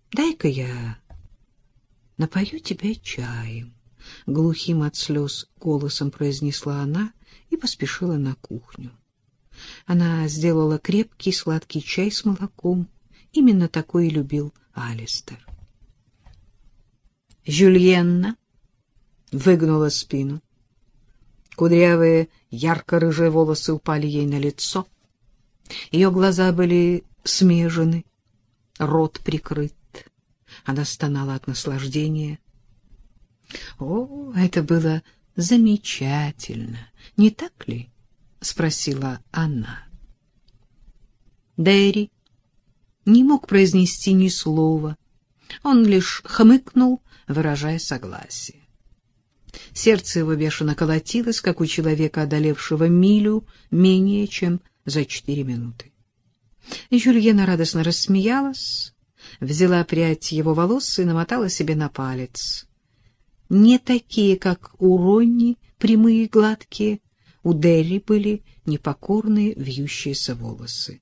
дай-ка я напою тебя чаем, — глухим от слез голосом произнесла она и поспешила на кухню. Она сделала крепкий сладкий чай с молоком. Именно такой и любил Алистер. Жюльенна выгнула спину. Кудрявые ярко-рыжие волосы упали ей на лицо. Ее глаза были смежены, рот прикрыт. Она стонала от наслаждения. «О, это было замечательно, не так ли?» — спросила она. Дэри не мог произнести ни слова. Он лишь хмыкнул, выражая согласие. Сердце его бешено колотилось, как у человека, одолевшего милю менее чем за 4 минуты. Жюльена радостно рассмеялась, взяла прядь его волос и намотала себе на палец. Не такие, как у Ронни, прямые и гладкие, у Дерри были непокорные вьющиеся волосы.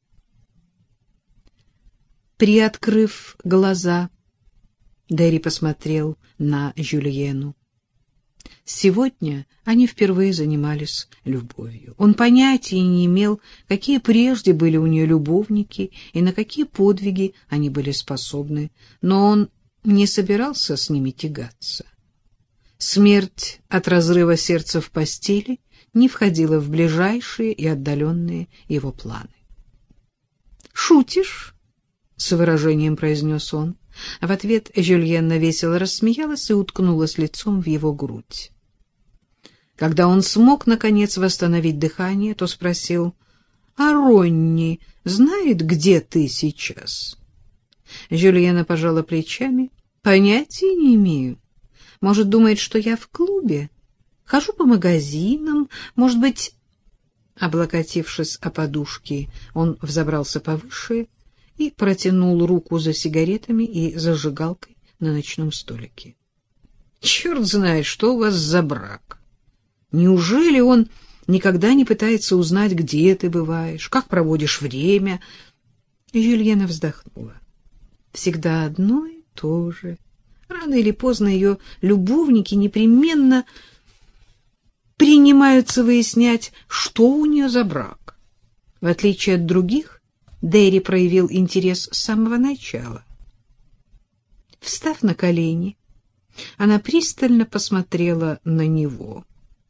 Приоткрыв глаза, Дерри посмотрел на Жюльену. Сегодня они впервые занимались любовью. Он понятия не имел, какие прежде были у нее любовники и на какие подвиги они были способны, но он не собирался с ними тягаться. Смерть от разрыва сердца в постели не входила в ближайшие и отдаленные его планы. «Шутишь?» — с выражением произнес он. В ответ Жюльенна весело рассмеялась и уткнулась лицом в его грудь. Когда он смог, наконец, восстановить дыхание, то спросил: «А Ронни знает, где ты сейчас?» Жюльенна пожала плечами. «Понятия не имею. Может, думает, что я в клубе? Хожу по магазинам, может быть...» Облокотившись о подушки, он взобрался повыше и протянул руку за сигаретами и зажигалкой на ночном столике. «Черт знает, что у вас за брак! Неужели он никогда не пытается узнать, где ты бываешь, как проводишь время?» Жюльена вздохнула. «Всегда одно и то же. Рано или поздно ее любовники непременно принимаются выяснять, что у нее за брак. В отличие от других, Дэри проявил интерес с самого начала». Встав на колени, она пристально посмотрела на него.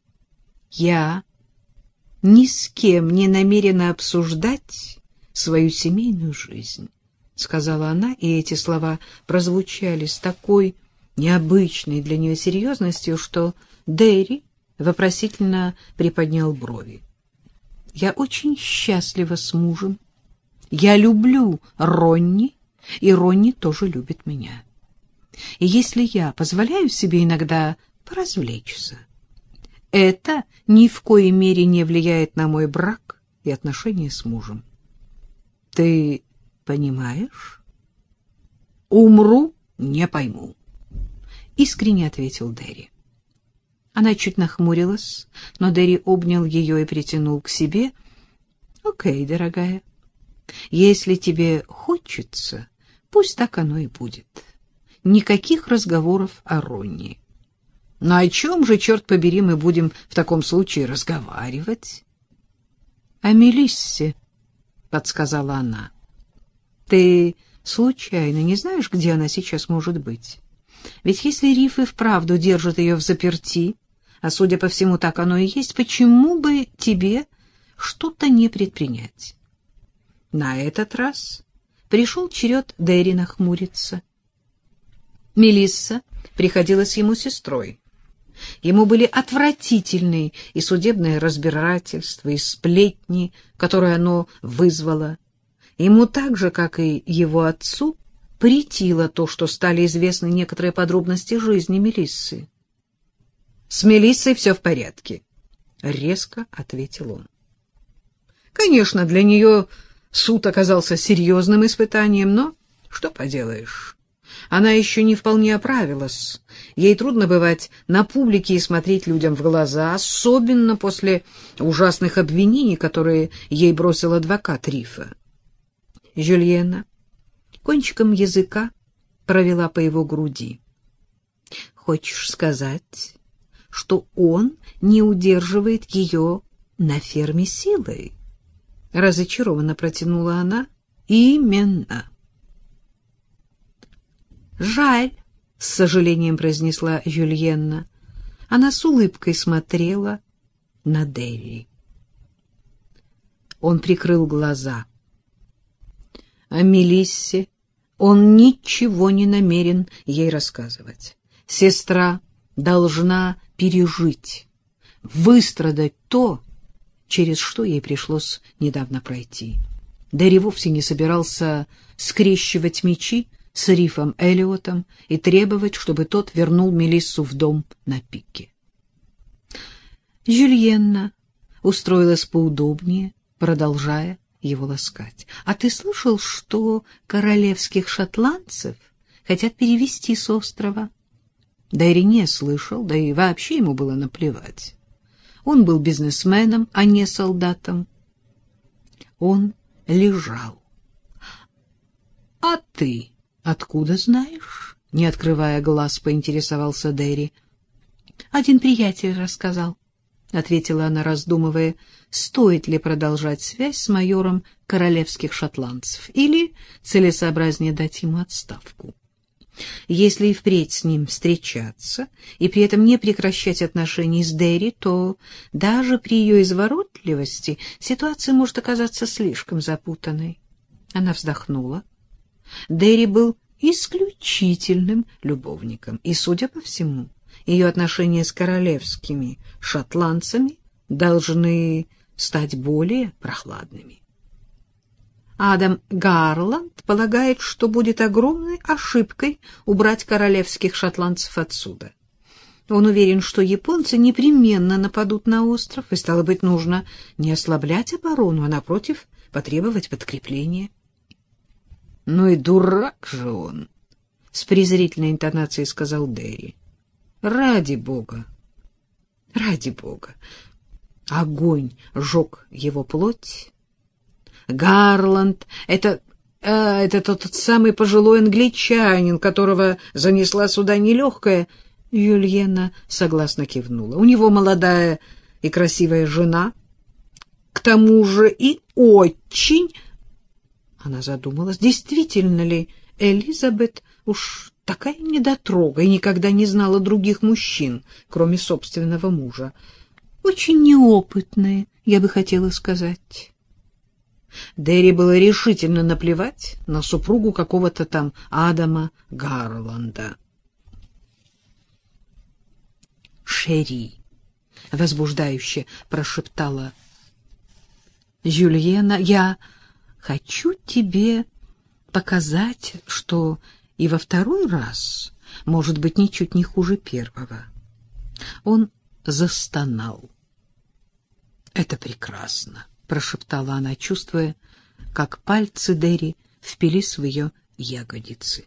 «Я ни с кем не намерена обсуждать свою семейную жизнь», — сказала она, и эти слова прозвучали с такой необычной для нее серьезностью, что Дэри вопросительно приподнял брови. «Я очень счастлива с мужем. Я люблю Ронни, и Ронни тоже любит меня. И если я позволяю себе иногда поразвлечься, это ни в коей мере не влияет на мой брак и отношения с мужем. Ты понимаешь?» «Умру, не пойму», — искренне ответил Дэри. Она чуть нахмурилась, но Дэри обнял ее и притянул к себе. «Окей, дорогая, если тебе хочется, пусть так оно и будет. Никаких разговоров о Ронни. Но о чем же, черт побери, мы будем в таком случае разговаривать?» «О Мелиссе», — подсказала она. «Ты случайно не знаешь, где она сейчас может быть? Ведь если Риф и вправду держит ее взаперти, а судя по всему так оно и есть, почему бы тебе что-то не предпринять?» На этот раз пришел черед Дэри нахмуриться. Мелисса приходилась ему сестрой. Ему были отвратительны и судебное разбирательство, и сплетни, которые оно вызвало. Ему так же, как и его отцу, претило то, что стали известны некоторые подробности жизни Мелиссы. «С Мелиссой все в порядке», — резко ответил он. Конечно, для нее суд оказался серьезным испытанием, но что поделаешь. Она еще не вполне оправилась. Ей трудно бывать на публике и смотреть людям в глаза, особенно после ужасных обвинений, которые ей бросил адвокат Рифа. Жюльена кончиком языка провела по его груди. Хочешь сказать, что он не удерживает ее на ферме силой? Разочарованно протянула она. Именно. Жаль, с сожалением произнесла Жюльенна. Она с улыбкой смотрела на Дерри. Он прикрыл глаза. О Мелиссе он ничего не намерен ей рассказывать. Сестра должна пережить, выстрадать то, через что ей пришлось недавно пройти. Дерри вовсе не собирался скрещивать мечи с Рифом Эллиотом и требовать, чтобы тот вернул Мелиссу в дом на пике. Жюльенна устроилась поудобнее, продолжая его ласкать. — А ты слышал, что королевских шотландцев хотят перевезти с острова? Дерри не слышал, да и вообще ему было наплевать. Он был бизнесменом, а не солдатом. Он лежал. — А ты откуда знаешь? — не открывая глаз, поинтересовался Дерри. — Один приятель рассказал, — ответила она, раздумывая, стоит ли продолжать связь с майором королевских шотландцев или целесообразнее дать ему отставку. Если и впредь с ним встречаться и при этом не прекращать отношений с Дерри, то даже при ее изворотливости ситуация может оказаться слишком запутанной. Она вздохнула. Дерри был исключительным любовником, и, судя по всему, ее отношения с королевскими шотландцами должны стать более прохладными. Адам Гарланд полагает, что будет огромной ошибкой убрать королевских шотландцев отсюда. Он уверен, что японцы непременно нападут на остров, и, стало быть, нужно не ослаблять оборону, а, напротив, потребовать подкрепления. — Ну и дурак же он! — с презрительной интонацией сказал Дерри. — Ради бога! Ради бога! Огонь жег его плоть. Гарланд — это тот самый пожилой англичанин, которого занесла сюда нелегкая. Юльена согласно кивнула. У него молодая и красивая жена. К тому же и очень... Она задумалась, действительно ли Элизабет уж такая недотрога и никогда не знала других мужчин, кроме собственного мужа. Очень неопытная, я бы хотела сказать. Дерри было решительно наплевать на супругу какого-то там Адама Гарланда. «Шерри!» — возбуждающе прошептала Жюльена. «Я хочу тебе показать, что и во второй раз может быть ничуть не хуже первого». Он застонал. «Это прекрасно!» — прошептала она, чувствуя, как пальцы Дерри впились в ее ягодицы.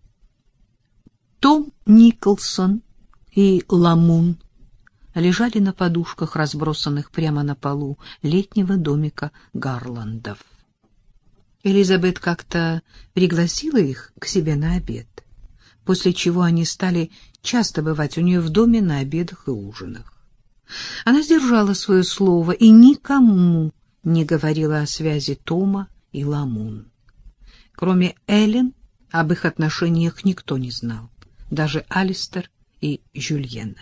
Том Николсон и Ламун лежали на подушках, разбросанных прямо на полу летнего домика Гарландов. Элизабет как-то пригласила их к себе на обед, после чего они стали часто бывать у нее в доме на обедах и ужинах. Она сдержала свое слово и никому не говорила о связи Тома и Ламун. Кроме Эллен, об их отношениях никто не знал, даже Алистер и Жюльена.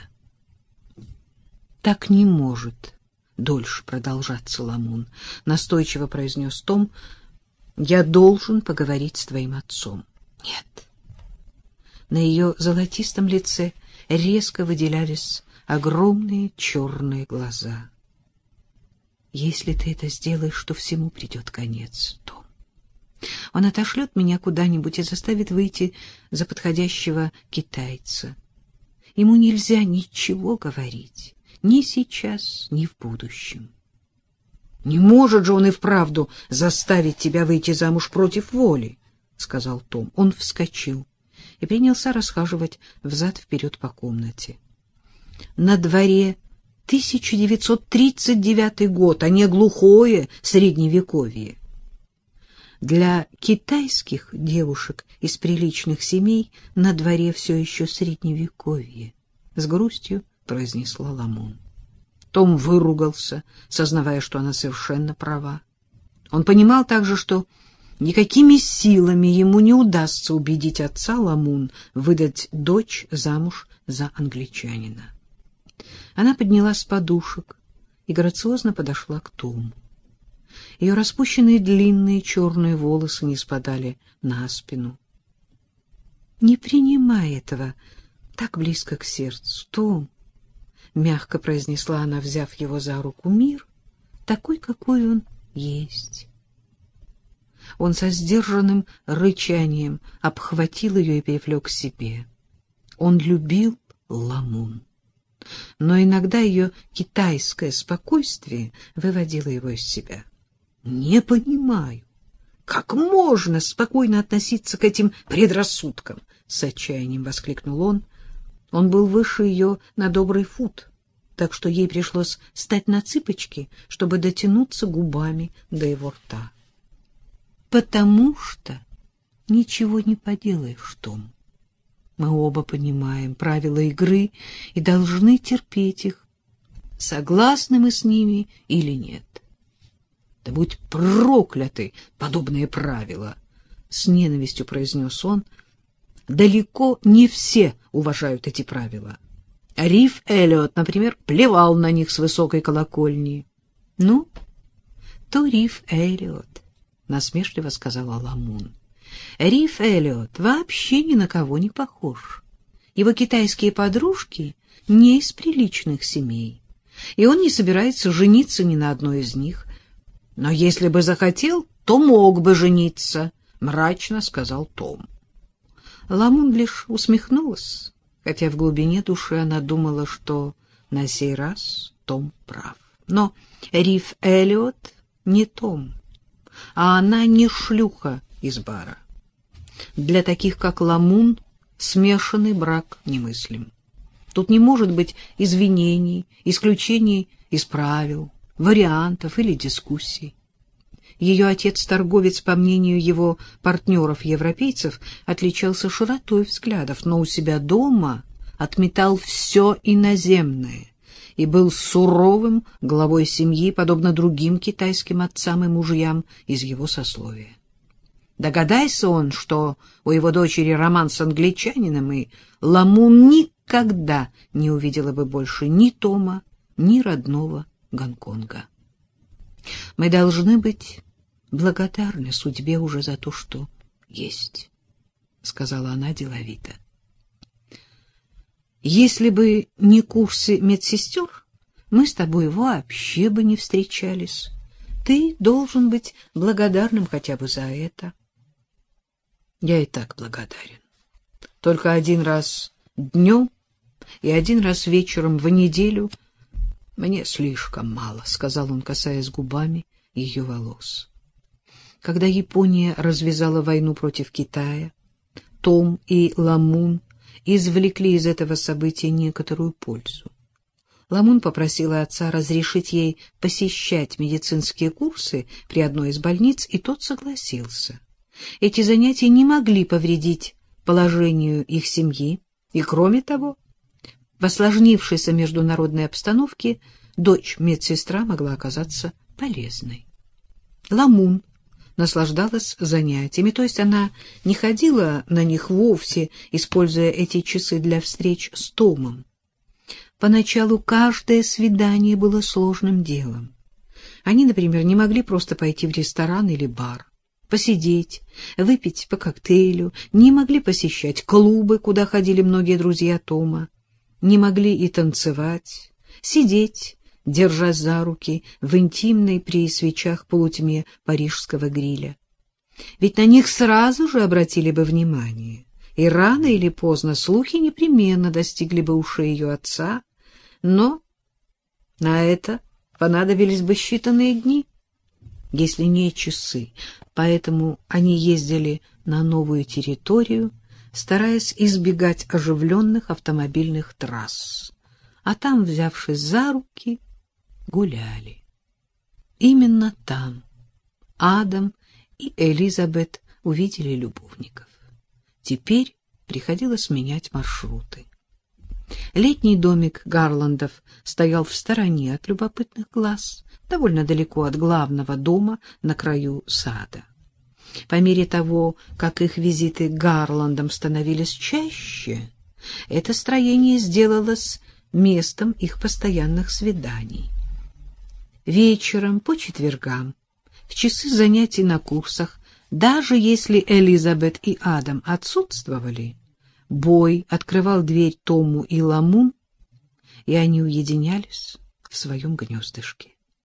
«Так не может дольше продолжаться, Ламун», — настойчиво произнес Том. «Я должен поговорить с твоим отцом». «Нет». На ее золотистом лице резко выделялись огромные черные глаза. «Если ты это сделаешь, то всему придет конец, Том. Он отошлет меня куда-нибудь и заставит выйти за подходящего китайца. Ему нельзя ничего говорить, ни сейчас, ни в будущем». «Не может же он и вправду заставить тебя выйти замуж против воли», — сказал Том. Он вскочил и принялся расхаживать взад-вперед по комнате. «На дворе 1939 год, а не глухое Средневековье. Для китайских девушек из приличных семей на дворе все еще средневековье, — с грустью произнесла Ламун. Том выругался, сознавая, что она совершенно права. Он понимал также, что никакими силами ему не удастся убедить отца Ламун выдать дочь замуж за англичанина. Она поднялась с подушек и грациозно подошла к Тому. Ее распущенные длинные черные волосы не спадали на спину. — Не принимай этого так близко к сердцу, Том, — мягко произнесла она, взяв его за руку. — Мир такой, какой он есть. Он со сдержанным рычанием обхватил ее и привлек к себе. Он любил Ламун, но иногда ее китайское спокойствие выводило его из себя. — Не понимаю, как можно спокойно относиться к этим предрассудкам? — с отчаянием воскликнул он. Он был выше ее на добрый фут, так что ей пришлось встать на цыпочки, чтобы дотянуться губами до его рта. — Потому что ничего не поделаешь, Том. Мы оба понимаем правила игры и должны терпеть их, согласны мы с ними или нет. — Да будь прокляты подобные правила! — с ненавистью произнес он. — Далеко не все уважают эти правила. Риф Эллиот, например, плевал на них с высокой колокольни. — Ну, то Риф Эллиот, — насмешливо сказала Ламун. — Риф Эллиот вообще ни на кого не похож. Его китайские подружки не из приличных семей, и он не собирается жениться ни на одной из них. Но если бы захотел, то мог бы жениться, — мрачно сказал Том. Ламун лишь усмехнулась, хотя в глубине души она думала, что на сей раз Том прав. Но Риф Эллиот не Том, а она не шлюха из бара. Для таких, как Ламун, смешанный брак немыслим. Тут не может быть извинений, исключений из правил, вариантов или дискуссий. Ее отец-торговец, по мнению его партнеров-европейцев, отличался широтой взглядов, но у себя дома отметал все иноземное и был суровым главой семьи, подобно другим китайским отцам и мужьям из его сословия. Догадайся он, что у его дочери роман с англичанином, и Ламун никогда не увидела бы больше ни Тома, ни родного Гонконга. Мы должны быть благодарны судьбе уже за то, что есть, — сказала она деловито. Если бы не курсы медсестер, мы с тобой вообще бы не встречались. Ты должен быть благодарным хотя бы за это. Я и так благодарен. Только один раз днем и один раз вечером в неделю мне слишком мало, — сказал он, касаясь губами ее волос. Когда Япония развязала войну против Китая, Том и Ламун извлекли из этого события некоторую пользу. Ламун попросила отца разрешить ей посещать медицинские курсы при одной из больниц, и тот согласился. Эти занятия не могли повредить положению их семьи, и, кроме того, в осложнившейся международной обстановке дочь-медсестра могла оказаться полезной. Ламун наслаждалась занятиями, то есть она не ходила на них вовсе, используя эти часы для встреч с Томом. Поначалу каждое свидание было сложным делом. Они, например, не могли просто пойти в ресторан или бар, посидеть, выпить по коктейлю, не могли посещать клубы, куда ходили многие друзья Тома, не могли и танцевать, сидеть, держась за руки в интимной при свечах полутьме парижского гриля. Ведь на них сразу же обратили бы внимание, и рано или поздно слухи непременно достигли бы ушей ее отца, но на это понадобились бы считанные дни, если не часы, поэтому они ездили на новую территорию, стараясь избегать оживленных автомобильных трасс, а там, взявшись за руки, гуляли. Именно там Адам и Элизабет увидели любовников. Теперь приходилось менять маршруты. Летний домик Гарландов стоял в стороне от любопытных глаз, довольно далеко от главного дома на краю сада. По мере того, как их визиты к Гарландам становились чаще, это строение сделалось местом их постоянных свиданий. Вечером по четвергам, в часы занятий на курсах, даже если Элизабет и Адам отсутствовали, Бой открывал дверь Тому и Ламун, и они уединялись в своем гнездышке.